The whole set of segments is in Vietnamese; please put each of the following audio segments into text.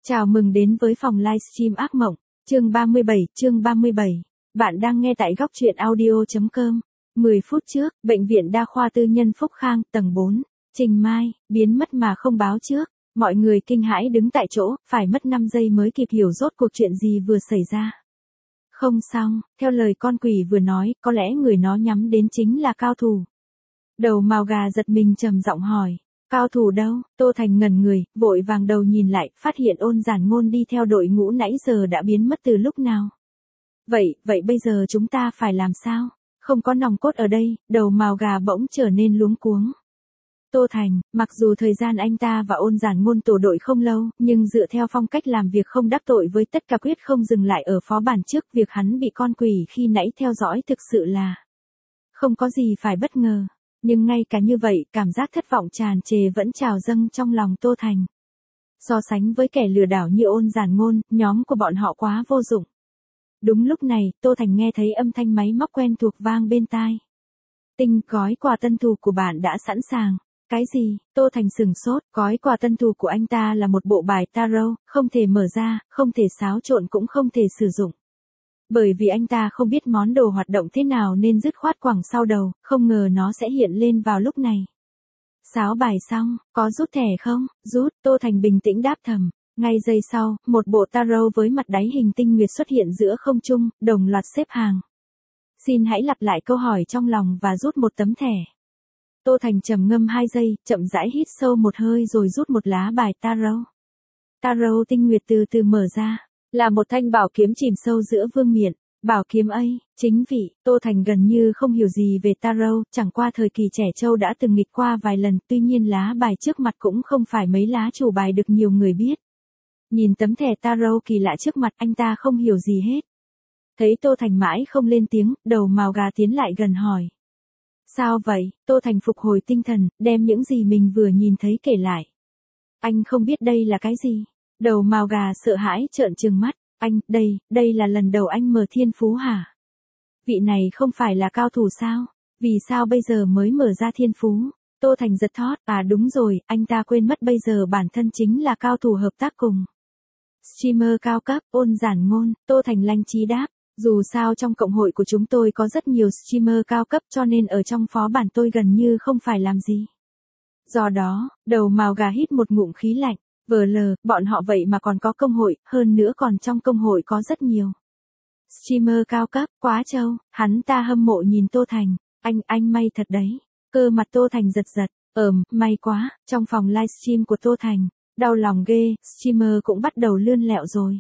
Chào mừng đến với phòng livestream ác mộng, chương 37. Bạn đang nghe tại góc truyện audio.com. 10 phút trước, Bệnh viện Đa khoa Tư nhân Phúc Khang, tầng 4, Trình Mai, biến mất mà không báo trước. Mọi người kinh hãi đứng tại chỗ, phải mất 5 giây mới kịp hiểu rốt cuộc chuyện gì vừa xảy ra. Không xong, theo lời con quỷ vừa nói, có lẽ người nó nhắm đến chính là cao thủ. Đầu mào gà giật mình trầm giọng hỏi. Cao thủ đâu? Tô Thành ngẩn người, vội vàng đầu nhìn lại, phát hiện Ôn Giản Ngôn đi theo đội ngũ nãy giờ đã biến mất từ lúc nào. Vậy bây giờ chúng ta phải làm sao? Không có nòng cốt ở đây, đầu mào gà bỗng trở nên luống cuống. Tô Thành, mặc dù thời gian anh ta và Ôn Giản Ngôn tổ đội không lâu, nhưng dựa theo phong cách làm việc không đắc tội với tất cả quyết không dừng lại ở phó bản trước, việc hắn bị con quỷ khi nãy theo dõi thực sự là không có gì phải bất ngờ. Nhưng ngay cả như vậy, cảm giác thất vọng tràn trề vẫn trào dâng trong lòng Tô Thành. So sánh với kẻ lừa đảo như Ôn Giản Ngôn, nhóm của bọn họ quá vô dụng. Đúng lúc này, Tô Thành nghe thấy âm thanh máy móc quen thuộc vang bên tai. Tinh, gói quà tân thù của bạn đã sẵn sàng. Cái gì? Tô Thành sửng sốt, gói quà tân thù của anh ta là một bộ bài tarot, không thể mở ra, không thể xáo trộn cũng không thể sử dụng. Bởi vì anh ta không biết món đồ hoạt động thế nào nên dứt khoát quẳng sau đầu, không ngờ nó sẽ hiện lên vào lúc này. Xáo bài xong, có rút thẻ không? Rút, Tô Thành bình tĩnh đáp thầm. Ngay giây sau, một bộ tarot với mặt đáy hình tinh nguyệt xuất hiện giữa không trung, đồng loạt xếp hàng. Xin hãy lặp lại câu hỏi trong lòng và rút một tấm thẻ. Tô Thành trầm ngâm 2 giây, chậm rãi hít sâu một hơi rồi rút một lá bài tarot. Tarot tinh nguyệt từ từ mở ra. Là một thanh bảo kiếm chìm sâu giữa vương miện. Bảo kiếm ấy, chính vị, Tô Thành gần như không hiểu gì về tarot, chẳng qua thời kỳ trẻ trâu đã từng nghịch qua vài lần, tuy nhiên lá bài trước mặt cũng không phải mấy lá chủ bài được nhiều người biết. Nhìn tấm thẻ tarot kỳ lạ trước mặt, anh ta không hiểu gì hết. Thấy Tô Thành mãi không lên tiếng, đầu mào gà tiến lại gần hỏi. Sao vậy? Tô Thành phục hồi tinh thần, đem những gì mình vừa nhìn thấy kể lại. Anh không biết đây là cái gì? Đầu mào gà sợ hãi trợn trừng mắt. Anh, đây là lần đầu anh mở thiên phú hả? Vị này không phải là cao thủ sao? Vì sao bây giờ mới mở ra thiên phú? Tô Thành giật thót, à đúng rồi, anh ta quên mất bây giờ bản thân chính là cao thủ hợp tác cùng. Streamer cao cấp, Ôn Giản Ngôn, Tô Thành lanh trí đáp. Dù sao trong cộng hội của chúng tôi có rất nhiều streamer cao cấp cho nên ở trong phó bản tôi gần như không phải làm gì. Do đó, đầu mào gà hít một ngụm khí lạnh. Bọn họ vậy mà còn có công hội, hơn nữa còn trong công hội có rất nhiều streamer cao cấp, quá trâu, hắn ta hâm mộ nhìn Tô Thành, anh may thật đấy, cơ mặt Tô Thành giật giật, may quá, trong phòng livestream của Tô Thành, đau lòng ghê, streamer cũng bắt đầu lươn lẹo rồi,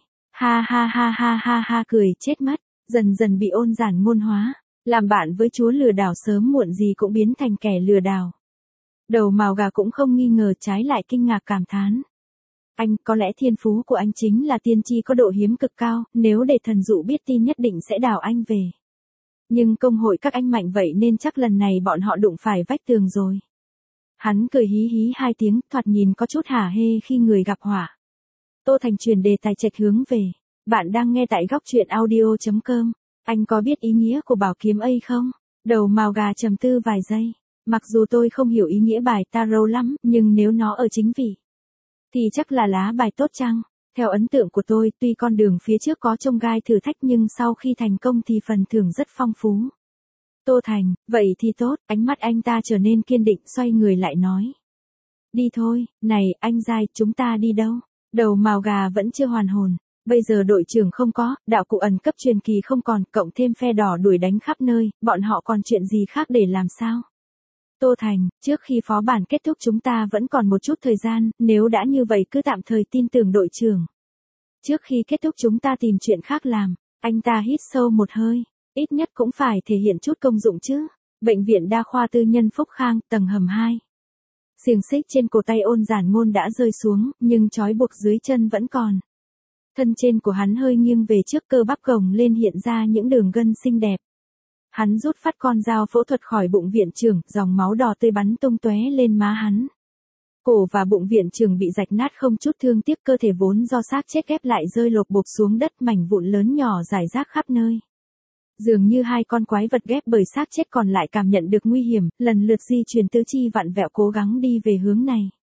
ha cười chết mất, dần dần bị Ôn Giản Ngôn hóa, làm bạn với chúa lừa đảo sớm muộn gì cũng biến thành kẻ lừa đảo. Đầu mào gà cũng không nghi ngờ trái lại kinh ngạc cảm thán. Anh, có lẽ thiên phú của anh chính là tiên tri có độ hiếm cực cao, nếu để thần dụ biết tin nhất định sẽ đào anh về. Nhưng công hội các anh mạnh vậy nên chắc lần này bọn họ đụng phải vách tường rồi. Hắn cười hí hí 2 tiếng, thoạt nhìn có chút hả hê khi người gặp họa. Tô Thành truyền đề tài trạch hướng về. Bạn đang nghe tại góc truyện audio.com. Anh có biết ý nghĩa của bảo kiếm ấy không? Đầu mào gà trầm tư vài giây. Mặc dù tôi không hiểu ý nghĩa bài tarot lắm, nhưng nếu nó ở chính vị thì chắc là lá bài tốt chăng? Theo ấn tượng của tôi, tuy con đường phía trước có chông gai thử thách nhưng sau khi thành công thì phần thưởng rất phong phú. Tô Thành, vậy thì tốt, ánh mắt anh ta trở nên kiên định, xoay người lại nói. Đi thôi, này, anh dai, chúng ta đi đâu? Đầu mào gà vẫn chưa hoàn hồn. Bây giờ đội trưởng không có, đạo cụ ẩn cấp truyền kỳ không còn, cộng thêm phe đỏ đuổi đánh khắp nơi, bọn họ còn chuyện gì khác để làm sao? Tô Thành, trước khi phó bản kết thúc chúng ta vẫn còn một chút thời gian, nếu đã như vậy cứ tạm thời tin tưởng đội trưởng. Trước khi kết thúc chúng ta tìm chuyện khác làm, anh ta hít sâu một hơi, ít nhất cũng phải thể hiện chút công dụng chứ. Bệnh viện Đa khoa Tư nhân Phúc Khang, tầng hầm 2. Xiềng xích trên cổ tay Ôn Giản Ngôn đã rơi xuống, nhưng trói buộc dưới chân vẫn còn. Thân trên của hắn hơi nghiêng về trước, cơ bắp gồng lên hiện ra những đường gân xinh đẹp. Hắn rút phát con dao phẫu thuật khỏi bụng viện trưởng, dòng máu đỏ tươi bắn tung tóe lên má hắn. Cổ và bụng viện trưởng bị rạch nát không chút thương tiếc, cơ thể vốn do xác chết ghép lại rơi lộp bộp xuống đất, mảnh vụn lớn nhỏ rải rác khắp nơi. Dường như 2 con quái vật ghép bởi xác chết còn lại cảm nhận được nguy hiểm, lần lượt di chuyển tứ chi vặn vẹo cố gắng đi về hướng này.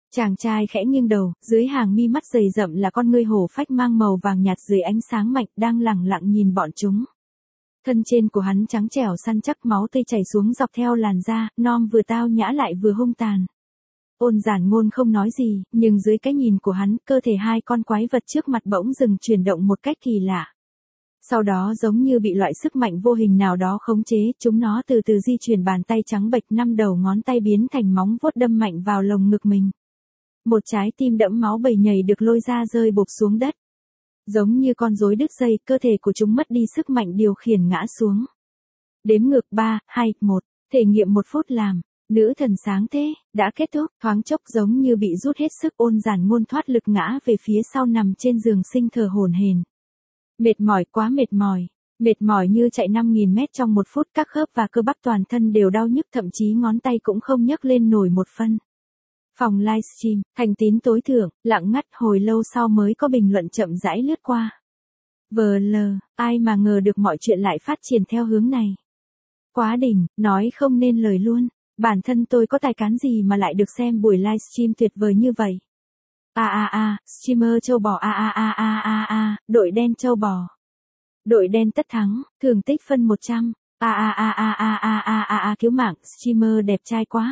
Chàng trai khẽ nghiêng đầu, dưới hàng mi mắt dày rậm là con ngươi hổ phách mang màu vàng nhạt dưới ánh sáng mạnh đang lẳng lặng nhìn bọn chúng. Thân trên của hắn trắng trẻo săn chắc, máu tươi chảy xuống dọc theo làn da, non vừa tao nhã lại vừa hung tàn. Ôn Giản Ngôn không nói gì, nhưng dưới cái nhìn của hắn, cơ thể hai con quái vật trước mặt bỗng dừng chuyển động một cách kỳ lạ. Sau đó giống như bị loại sức mạnh vô hình nào đó khống chế, chúng nó từ từ di chuyển bàn tay trắng bệch, 5 đầu ngón tay biến thành móng vuốt đâm mạnh vào lồng ngực mình. Một trái tim đẫm máu bầy nhầy được lôi ra rơi bộp xuống đất. Giống như con rối đứt dây, cơ thể của chúng mất đi sức mạnh điều khiển ngã xuống. Đếm ngược 3, 2, 1, thể nghiệm 1 phút làm. Nữ thần sáng thế, đã kết thúc, thoáng chốc giống như bị rút hết sức, Ôn Giản Ngôn thoát lực ngã về phía sau nằm trên giường sinh thở hổn hển. Mệt mỏi, quá mệt mỏi như chạy 5.000 mét trong 1 phút, các khớp và cơ bắp toàn thân đều đau nhức, thậm chí ngón tay cũng không nhấc lên nổi một phân. Phòng livestream, Thành Tín tối thượng, lặng ngắt hồi lâu sau mới có bình luận chậm rãi lướt qua. VL, ai mà ngờ được mọi chuyện lại phát triển theo hướng này. Quá đỉnh, nói không nên lời luôn. Bản thân tôi có tài cán gì mà lại được xem buổi livestream tuyệt vời như vậy. Streamer châu bò đội đen châu bò. Đội đen tất thắng, thường tích phân 100. Cứu mạng, streamer đẹp trai quá.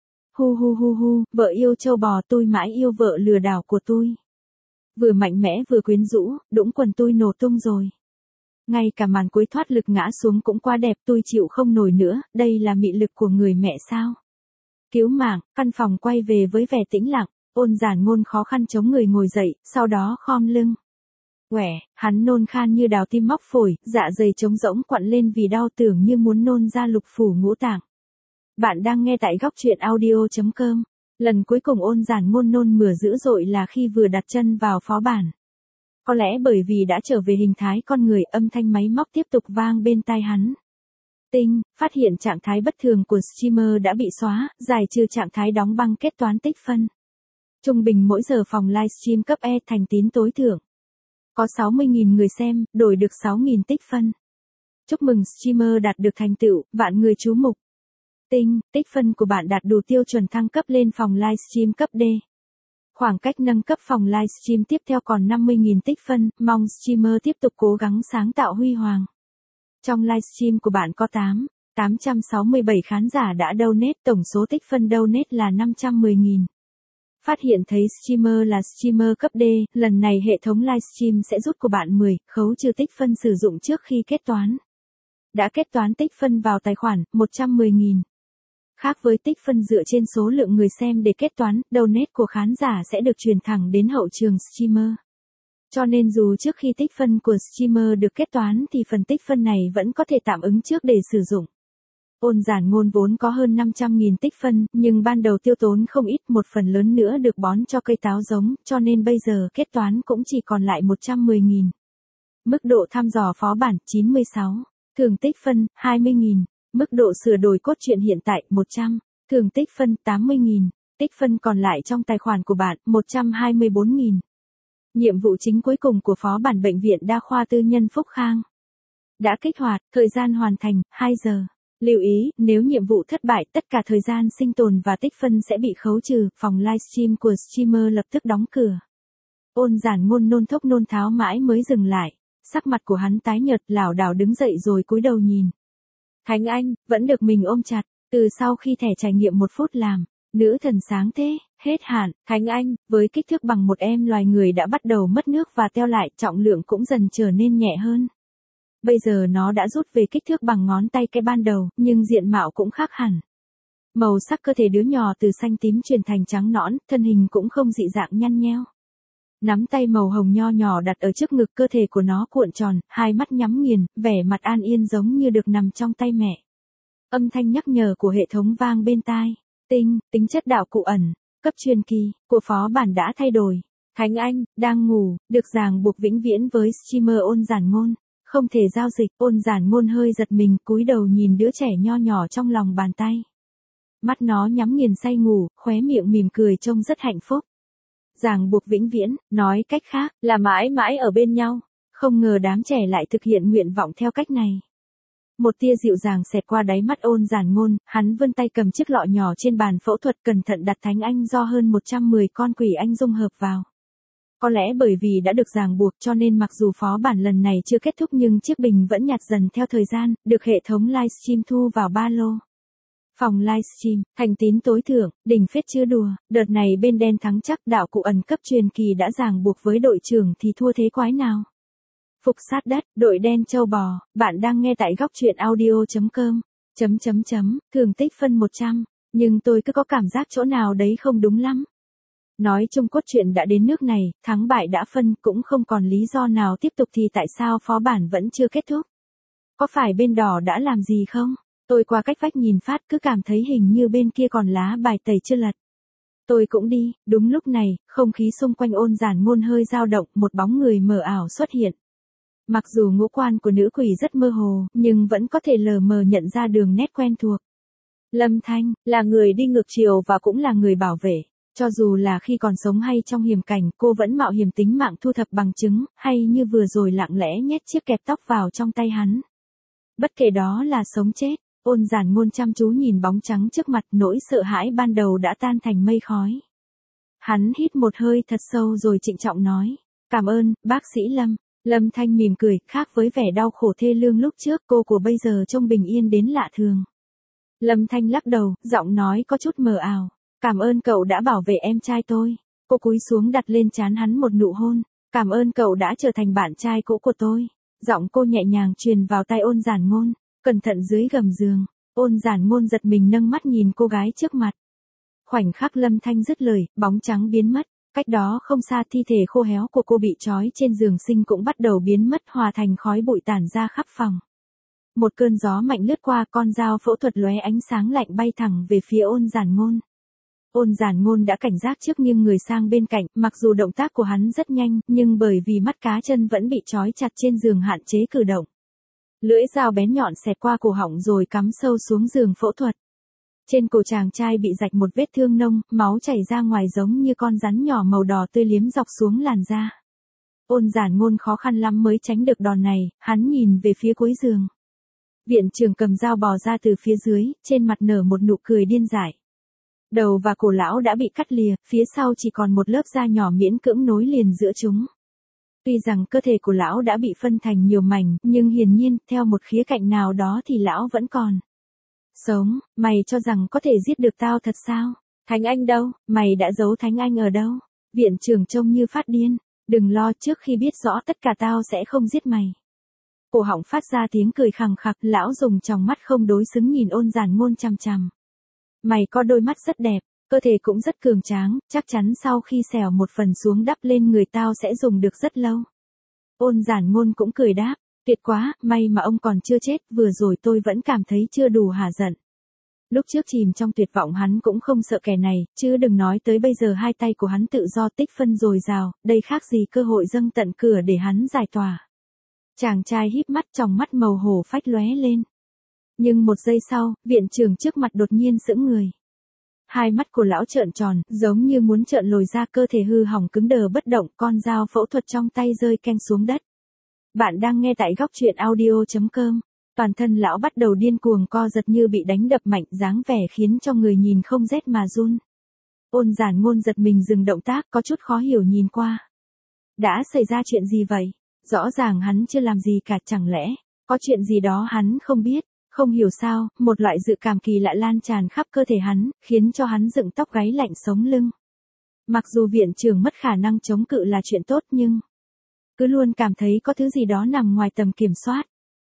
Hu, vợ yêu châu bò, tôi mãi yêu vợ lừa đảo của tôi. Vừa mạnh mẽ vừa quyến rũ, đũng quần tôi nổ tung rồi. Ngay cả màn cuối thoát lực ngã xuống cũng quá đẹp, tôi chịu không nổi nữa, đây là mị lực của người mẹ sao? Cứu mạng, căn phòng quay về với vẻ tĩnh lặng, Ôn Giản Ngôn khó khăn chống người ngồi dậy, sau đó khom lưng. Hắn nôn khan như đào tim móc phổi, dạ dày trống rỗng quặn lên vì đau, tưởng như muốn nôn ra lục phủ ngũ tạng. Bạn đang nghe tại góc truyện audio.com. Lần cuối cùng Ôn Giản Ngôn nôn mửa dữ dội là khi vừa đặt chân vào phó bản. Có lẽ bởi vì đã trở về hình thái con người, âm thanh máy móc tiếp tục vang bên tai hắn. Tinh, phát hiện trạng thái bất thường của streamer đã bị xóa, giải trừ trạng thái đóng băng kết toán tích phân. Trung bình mỗi giờ phòng livestream cấp E Thành Tín tối thượng. Có 60.000 người xem, đổi được 6.000 tích phân. Chúc mừng streamer đạt được thành tựu, vạn người chú mục. Tinh, tích phân của bạn đạt đủ tiêu chuẩn thăng cấp lên phòng livestream cấp D. Khoảng cách nâng cấp phòng livestream tiếp theo còn 50.000 tích phân, mong streamer tiếp tục cố gắng sáng tạo huy hoàng. Trong livestream của bạn có 867 khán giả đã donate, tổng số tích phân donate là 510.000. Phát hiện thấy streamer là streamer cấp D, lần này hệ thống livestream sẽ rút của bạn 10, khấu trừ tích phân sử dụng trước khi kết toán. Đã kết toán tích phân vào tài khoản, 110.000. Khác với tích phân dựa trên số lượng người xem để kết toán, donate của khán giả sẽ được truyền thẳng đến hậu trường streamer. Cho nên dù trước khi tích phân của streamer được kết toán thì phần tích phân này vẫn có thể tạm ứng trước để sử dụng. Ôn Giản Ngôn vốn có hơn 500.000 tích phân, nhưng ban đầu tiêu tốn không ít, một phần lớn nữa được bón cho cây táo giống, cho nên bây giờ kết toán cũng chỉ còn lại 110.000. Mức độ thăm dò phó bản 96, thưởng tích phân 20.000, mức độ sửa đổi cốt truyện hiện tại 100, thưởng tích phân 80.000, tích phân còn lại trong tài khoản của bạn 124.000. Nhiệm vụ chính cuối cùng của phó bản bệnh viện đa khoa tư nhân Phúc Khang đã kích hoạt, thời gian hoàn thành 2 giờ. Lưu ý, nếu nhiệm vụ thất bại, tất cả thời gian sinh tồn và tích phân sẽ bị khấu trừ, phòng livestream của streamer lập tức đóng cửa. Ôn Giản Ngôn nôn thốc nôn tháo mãi mới dừng lại, sắc mặt của hắn tái nhợt, lảo đảo đứng dậy rồi cúi đầu nhìn. Thánh Anh, vẫn được mình ôm chặt, từ sau khi thẻ trải nghiệm 1 phút làm, nữ thần sáng thế, hết hạn, Thánh Anh, với kích thước bằng một em loài người đã bắt đầu mất nước và teo lại, trọng lượng cũng dần trở nên nhẹ hơn. Bây giờ nó đã rút về kích thước bằng ngón tay cái ban đầu, nhưng diện mạo cũng khác hẳn. Màu sắc cơ thể đứa nhỏ từ xanh tím chuyển thành trắng nõn, thân hình cũng không dị dạng nhăn nheo. Nắm tay màu hồng nho nhỏ đặt ở trước ngực, cơ thể của nó cuộn tròn, hai mắt nhắm nghiền, vẻ mặt an yên giống như được nằm trong tay mẹ. Âm thanh nhắc nhở của hệ thống vang bên tai. Tinh, tính chất đạo cụ ẩn, cấp truyền kỳ, của phó bản đã thay đổi. Thánh Anh, đang ngủ, được ràng buộc vĩnh viễn với streamer Ôn Giản Ngôn. Không thể giao dịch, Ôn Giản Ngôn hơi giật mình, cúi đầu nhìn đứa trẻ nho nhỏ trong lòng bàn tay. Mắt nó nhắm nghiền say ngủ, khóe miệng mỉm cười trông rất hạnh phúc. Ràng buộc vĩnh viễn, nói cách khác, là mãi mãi ở bên nhau. Không ngờ đám trẻ lại thực hiện nguyện vọng theo cách này. Một tia dịu dàng xẹt qua đáy mắt Ôn Giản Ngôn, hắn vươn tay cầm chiếc lọ nhỏ trên bàn phẫu thuật cẩn thận đặt thánh anh do hơn 110 con quỷ anh dung hợp vào. Có lẽ bởi vì đã được ràng buộc cho nên mặc dù phó bản lần này chưa kết thúc nhưng chiếc bình vẫn nhạt dần theo thời gian, được hệ thống livestream thu vào ba lô. Phòng livestream, thành tín tối thượng, đỉnh phết chưa đùa, đợt này bên đen thắng chắc, đạo cụ ẩn cấp truyền kỳ đã ràng buộc với đội trưởng thì thua thế quái nào. Phục sát đất, đội đen châu bò, bạn đang nghe tại góc truyện audio.com, thường tích phân 100, nhưng tôi cứ có cảm giác chỗ nào đấy không đúng lắm. Nói chung cốt truyện đã đến nước này, thắng bại đã phân cũng không còn lý do nào tiếp tục thì tại sao phó bản vẫn chưa kết thúc. Có phải bên đỏ đã làm gì không? Tôi qua cách vách nhìn phát cứ cảm thấy hình như bên kia còn lá bài tẩy chưa lật. Tôi cũng đi, đúng lúc này, không khí xung quanh Ôn Giản Ngôn hơi dao động, một bóng người mờ ảo xuất hiện. Mặc dù ngũ quan của nữ quỷ rất mơ hồ, nhưng vẫn có thể lờ mờ nhận ra đường nét quen thuộc. Lâm Thanh, là người đi ngược chiều và cũng là người bảo vệ. Cho dù là khi còn sống hay trong hiểm cảnh, cô vẫn mạo hiểm tính mạng thu thập bằng chứng, hay như vừa rồi lặng lẽ nhét chiếc kẹp tóc vào trong tay hắn. Bất kể đó là sống chết, Ôn Giản Ngôn chăm chú nhìn bóng trắng trước mặt, nỗi sợ hãi ban đầu đã tan thành mây khói. Hắn hít một hơi thật sâu rồi trịnh trọng nói, cảm ơn, bác sĩ Lâm. Lâm Thanh mỉm cười, khác với vẻ đau khổ thê lương lúc trước, cô của bây giờ trông bình yên đến lạ thường. Lâm Thanh lắc đầu, giọng nói có chút mờ ảo. Cảm ơn cậu đã bảo vệ em trai tôi. Cô cúi xuống đặt lên trán hắn một nụ hôn. Cảm ơn cậu đã trở thành bạn trai cũ của tôi. Giọng cô nhẹ nhàng truyền vào tai Ôn Giản Ngôn. Cẩn thận dưới gầm giường. Ôn Giản Ngôn giật mình nâng mắt nhìn cô gái trước mặt. Khoảnh khắc Lâm Thanh dứt lời, bóng trắng biến mất. Cách đó không xa thi thể khô héo của cô bị trói trên giường sinh cũng bắt đầu biến mất hòa thành khói bụi tản ra khắp phòng. Một cơn gió mạnh lướt qua, con dao phẫu thuật lóe ánh sáng lạnh bay thẳng về phía Ôn Giản Ngôn. Ôn Giản Ngôn đã cảnh giác trước nghiêng người sang bên cạnh, mặc dù động tác của hắn rất nhanh, nhưng bởi vì mắt cá chân vẫn bị trói chặt trên giường hạn chế cử động. Lưỡi dao bén nhọn xẹt qua cổ họng rồi cắm sâu xuống giường phẫu thuật. Trên cổ chàng trai bị rạch một vết thương nông, máu chảy ra ngoài giống như con rắn nhỏ màu đỏ tươi liếm dọc xuống làn da. Ôn Giản Ngôn khó khăn lắm mới tránh được đòn này, hắn nhìn về phía cuối giường. Viện trưởng cầm dao bò ra từ phía dưới, trên mặt nở một nụ cười điên dại. Đầu và cổ lão đã bị cắt lìa, phía sau chỉ còn một lớp da nhỏ miễn cưỡng nối liền giữa chúng. Tuy rằng cơ thể của lão đã bị phân thành nhiều mảnh, nhưng hiển nhiên, theo một khía cạnh nào đó thì lão vẫn còn sống. Mày cho rằng có thể giết được tao thật sao? Thánh Anh đâu? Mày đã giấu Thánh Anh ở đâu? Viện trưởng trông như phát điên. Đừng lo, trước khi biết rõ tất cả tao sẽ không giết mày. Cổ họng phát ra tiếng cười khằng khặc, lão dùng tròng mắt không đối xứng nhìn Ôn Giản Ngôn chằm chằm. Mày có đôi mắt rất đẹp, cơ thể cũng rất cường tráng, chắc chắn sau khi xẻo một phần xuống đắp lên người tao sẽ dùng được rất lâu. Ôn Giản Ngôn cũng cười đáp, tuyệt quá, may mà ông còn chưa chết, vừa rồi tôi vẫn cảm thấy chưa đủ hả giận. Lúc trước chìm trong tuyệt vọng hắn cũng không sợ kẻ này, chứ đừng nói tới bây giờ hai tay của hắn tự do tích phân dồi dào, đây khác gì cơ hội dâng tận cửa để hắn giải tỏa. Chàng trai híp mắt, tròng mắt màu hổ phách lóe lên. Nhưng một giây sau, viện trưởng trước mặt đột nhiên sững người. Hai mắt của lão trợn tròn, giống như muốn trợn lồi ra, cơ thể hư hỏng cứng đờ bất động, con dao phẫu thuật trong tay rơi keng xuống đất. Bạn đang nghe tại góc truyện audio.com. Toàn thân lão bắt đầu điên cuồng co giật như bị đánh đập mạnh, dáng vẻ khiến cho người nhìn không rét mà run. Ôn Giản Ngôn giật mình dừng động tác, có chút khó hiểu nhìn qua. Đã xảy ra chuyện gì vậy? Rõ ràng hắn chưa làm gì cả, chẳng lẽ có chuyện gì đó hắn không biết? Không hiểu sao, một loại dự cảm kỳ lạ lan tràn khắp cơ thể hắn, khiến cho hắn dựng tóc gáy lạnh sống lưng. Mặc dù viện trưởng mất khả năng chống cự là chuyện tốt nhưng cứ luôn cảm thấy có thứ gì đó nằm ngoài tầm kiểm soát.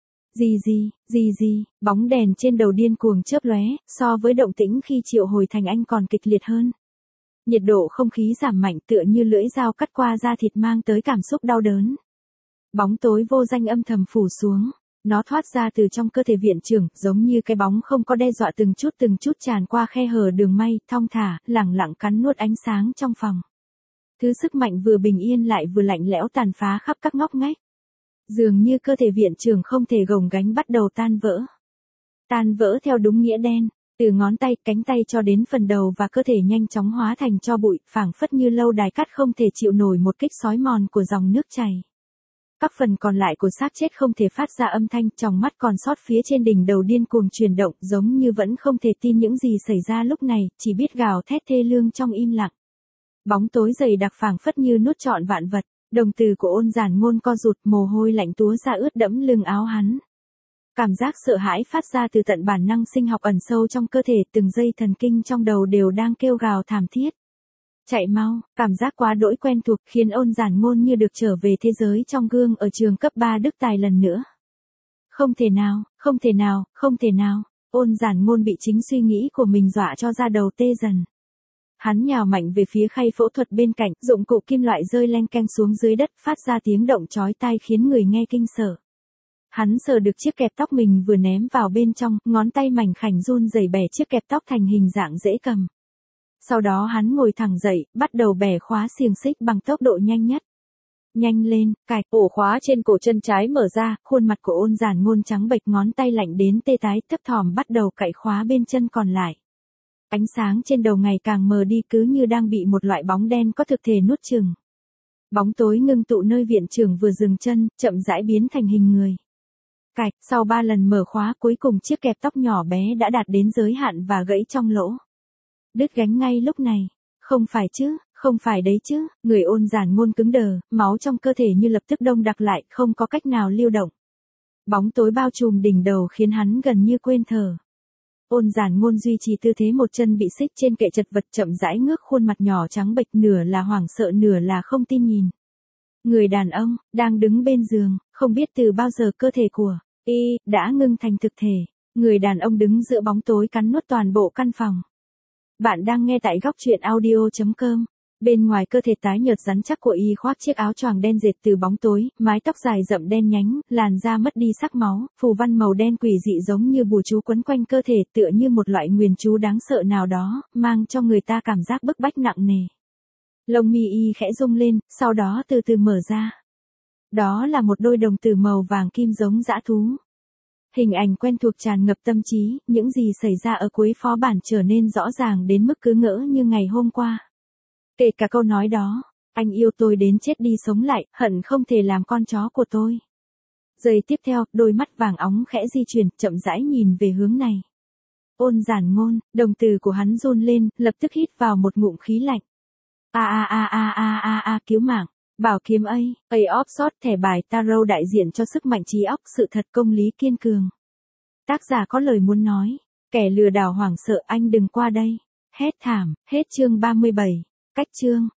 Gì, bóng đèn trên đầu điên cuồng chớp lóe, so với động tĩnh khi triệu hồi thành anh còn kịch liệt hơn. Nhiệt độ không khí giảm mạnh tựa như lưỡi dao cắt qua da thịt mang tới cảm xúc đau đớn. Bóng tối vô danh âm thầm phủ xuống. Nó thoát ra từ trong cơ thể viện trưởng, giống như cái bóng không có đe dọa từng chút tràn qua khe hở đường may, thong thả, lẳng lặng cắn nuốt ánh sáng trong phòng. Thứ sức mạnh vừa bình yên lại vừa lạnh lẽo tàn phá khắp các ngóc ngách. Dường như cơ thể viện trưởng không thể gồng gánh bắt đầu tan vỡ. Tan vỡ theo đúng nghĩa đen, từ ngón tay, cánh tay cho đến phần đầu và cơ thể nhanh chóng hóa thành tro bụi, phảng phất như lâu đài cát không thể chịu nổi một kích xói mòn của dòng nước chảy. Các phần còn lại của xác chết không thể phát ra âm thanh, tròng mắt còn sót phía trên đỉnh đầu điên cuồng chuyển động, giống như vẫn không thể tin những gì xảy ra lúc này, chỉ biết gào thét thê lương trong im lặng. Bóng tối dày đặc phảng phất như nuốt trọn vạn vật, đồng tử của Ôn Giản Ngôn co rụt, mồ hôi lạnh túa ra ướt đẫm lưng áo hắn. Cảm giác sợ hãi phát ra từ tận bản năng sinh học ẩn sâu trong cơ thể, từng dây thần kinh trong đầu đều đang kêu gào thảm thiết. Chạy mau, cảm giác quá đỗi quen thuộc khiến Ôn Giản Ngôn như được trở về thế giới trong gương ở trường cấp 3 Đức Tài lần nữa. Không thể nào, không thể nào, không thể nào. Ôn Giản Ngôn bị chính suy nghĩ của mình dọa cho da đầu tê dần. Hắn nhào mạnh về phía khay phẫu thuật bên cạnh, dụng cụ kim loại rơi leng keng xuống dưới đất, phát ra tiếng động chói tai khiến người nghe kinh sợ. Hắn sờ được chiếc kẹp tóc mình vừa ném vào bên trong, ngón tay mảnh khảnh run rẩy bẻ chiếc kẹp tóc thành hình dạng dễ cầm. Sau đó hắn ngồi thẳng dậy, bắt đầu bẻ khóa xiềng xích bằng tốc độ nhanh nhất. Nhanh lên, cạch, ổ khóa trên cổ chân trái mở ra, khuôn mặt của Ôn Giản Ngôn trắng bệch, ngón tay lạnh đến tê tái, thấp thỏm bắt đầu cạy khóa bên chân còn lại. Ánh sáng trên đầu ngày càng mờ đi, cứ như đang bị một loại bóng đen có thực thể nuốt chửng. Bóng tối ngưng tụ nơi viện trưởng vừa dừng chân, chậm rãi biến thành hình người. Cạch, sau 3 lần mở khóa cuối cùng chiếc kẹp tóc nhỏ bé đã đạt đến giới hạn và gãy trong lỗ. Đứt gánh ngay lúc này. Không phải chứ, không phải đấy chứ, người Ôn Giản Ngôn cứng đờ, máu trong cơ thể như lập tức đông đặc lại, không có cách nào lưu động. Bóng tối bao trùm đỉnh đầu khiến hắn gần như quên thở. Ôn Giản Ngôn duy trì tư thế một chân bị xích trên kệ chật vật, chậm rãi ngước khuôn mặt nhỏ trắng bệch, nửa là hoảng sợ nửa là không tin nhìn. Người đàn ông, đang đứng bên giường, không biết từ bao giờ cơ thể của y đã ngưng thành thực thể. Người đàn ông đứng giữa bóng tối cắn nuốt toàn bộ căn phòng. Bạn đang nghe tại góc truyện audio.com. Bên ngoài cơ thể tái nhợt rắn chắc của y khoác chiếc áo choàng đen dệt từ bóng tối, mái tóc dài rậm đen nhánh, làn da mất đi sắc máu, phù văn màu đen quỷ dị giống như bùa chú quấn quanh cơ thể, tựa như một loại nguyền chú đáng sợ nào đó, mang cho người ta cảm giác bức bách nặng nề. Lông mi y khẽ rung lên, sau đó từ từ mở ra. Đó là một đôi đồng tử màu vàng kim giống dã thú. Hình ảnh quen thuộc tràn ngập tâm trí, những gì xảy ra ở cuối phó bản trở nên rõ ràng đến mức cứ ngỡ như ngày hôm qua. Kể cả câu nói đó, anh yêu tôi đến chết đi sống lại, hận không thể làm con chó của tôi. Giây tiếp theo, đôi mắt vàng óng khẽ di chuyển, chậm rãi nhìn về hướng này. Ôn Giản Ngôn, đồng tử của hắn run lên, lập tức hít vào một ngụm khí lạnh. Cứu mạng. Bảo kiếm A of Swords, thẻ bài tarot đại diện cho sức mạnh trí óc, sự thật, công lý, kiên cường. Tác giả có lời muốn nói. Kẻ lừa đảo hoảng sợ, anh đừng qua đây. Hét thảm, hết chương 37. Cách chương.